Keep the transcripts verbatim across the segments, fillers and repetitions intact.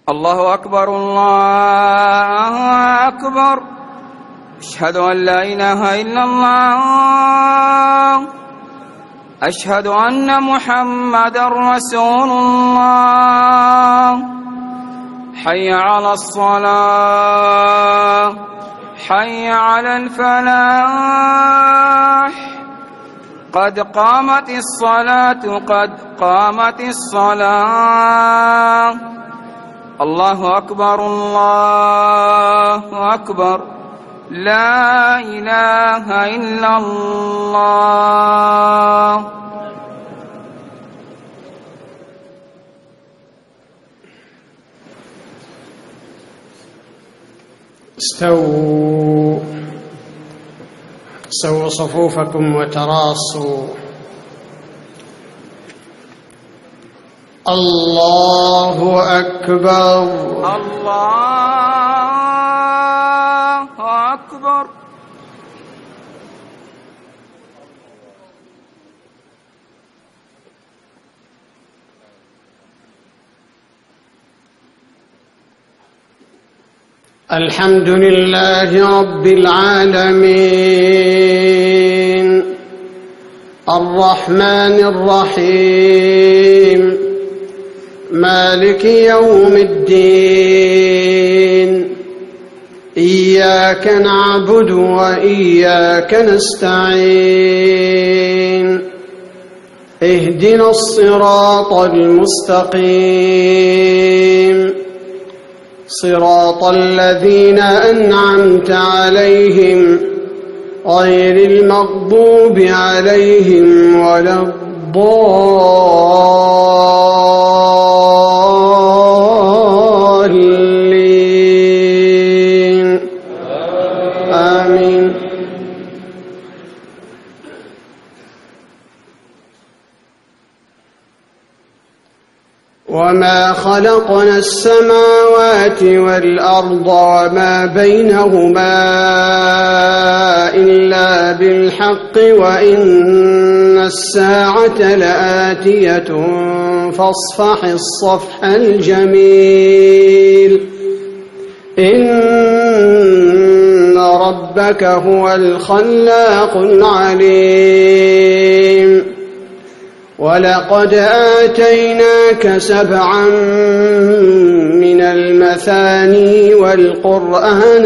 الله أكبر الله أكبر. أشهد أن لا إله إلا الله. أشهد أن محمدًا رسول الله. حي على الصلاة، حي على الفلاح. قد قامت الصلاة، قد قامت الصلاة. الله أكبر الله أكبر. لا إله إلا الله. استووا سووا صفوفكم وتراصوا. الله أكبر الله أكبر. الحمد لله رب العالمين، الرحمن الرحيم، مالك يوم الدين. إياك نعبد وإياك نستعين. اهدنا الصراط المستقيم، صراط الذين أنعمت عليهم غير المغضوب عليهم ولا الضالين. آمين. وما خلقنا السماوات والأرض وما بينهما إلا بالحق وإن الساعة لآتية فاصفح الصفح الجميل. إن ربك هو الخلاق العليم. ولقد آتيناك سبعا من المثاني والقرآن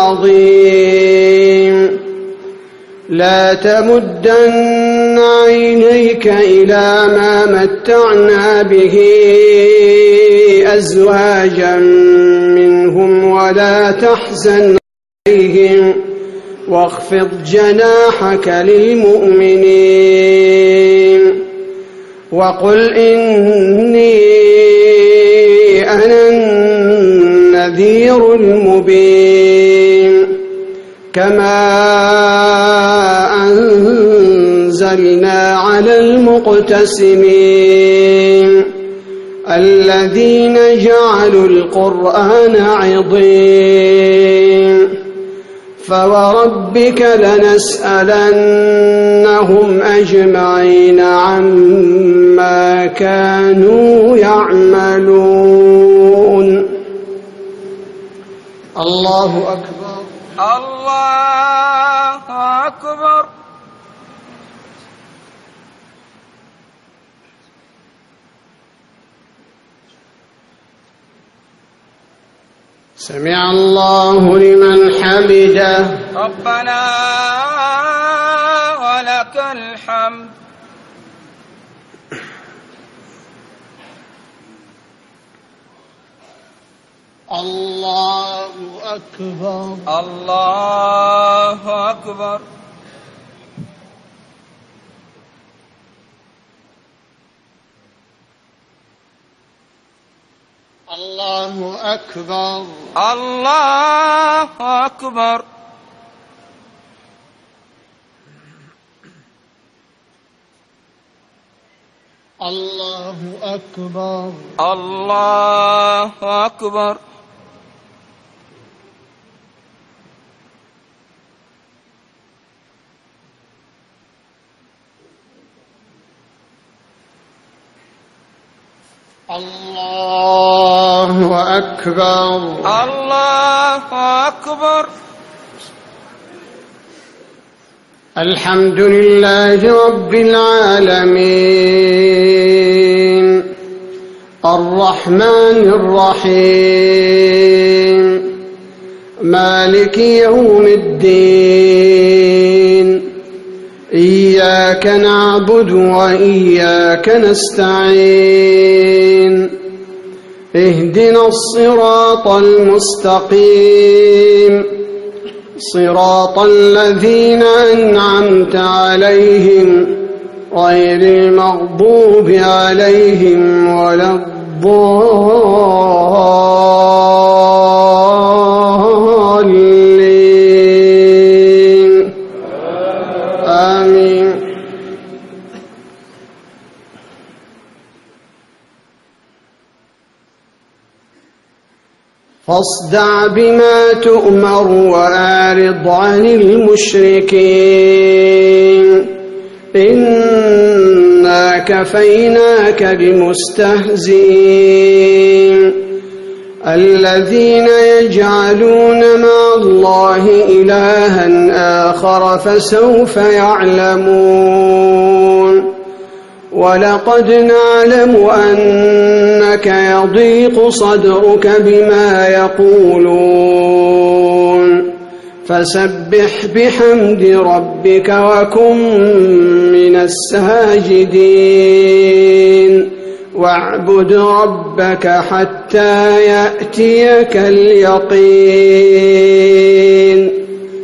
العظيم. لا تمدن عينيك إلى ما متعنا به أزواجا منهم ولا تحزن عليهم واخفض جناحك للمؤمنين. وقل إني أنا النذير المبين. كما أنزلنا على المقتسمين الذين جعلوا القرآن عضين. فوربك لنسألنهم أجمعين عما كانوا يعملون. الله أكبر الله أكبر. سمع الله لمن حمده. ربنا ولك الحمد. الله أكبر الله أكبر. الله أكبر الله أكبر. الله أكبر الله أكبر. الله أكبر. الله أكبر. الحمد لله رب العالمين الرحمن الرحيم مالك يوم الدين إياك نعبد وإياك نستعين اهدنا الصراط المستقيم صراط الذين أنعمت عليهم غير المغضوب عليهم ولا الضالين آمين. فاصدع بما تؤمر وأعرض عن المشركين إنا كفيناك المستهزئين الذين يجعلون مع الله إلها آخر فسوف يعلمون. ولقد نعلم أنك يضيق صدرك بما يقولون فسبح بحمد ربك وكن من الساجدين واعبد ربك حتى يأتيك اليقين.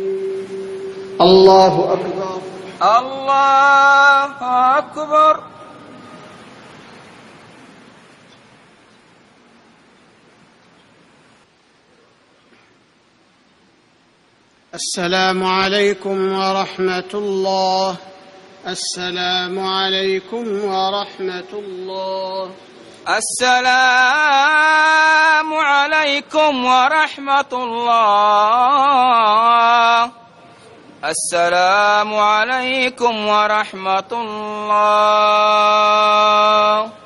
الله أكبر. الله أكبر. السلام عليكم ورحمة الله. السلام عليكم ورحمة الله. السلام عليكم ورحمة الله. السلام عليكم ورحمة الله.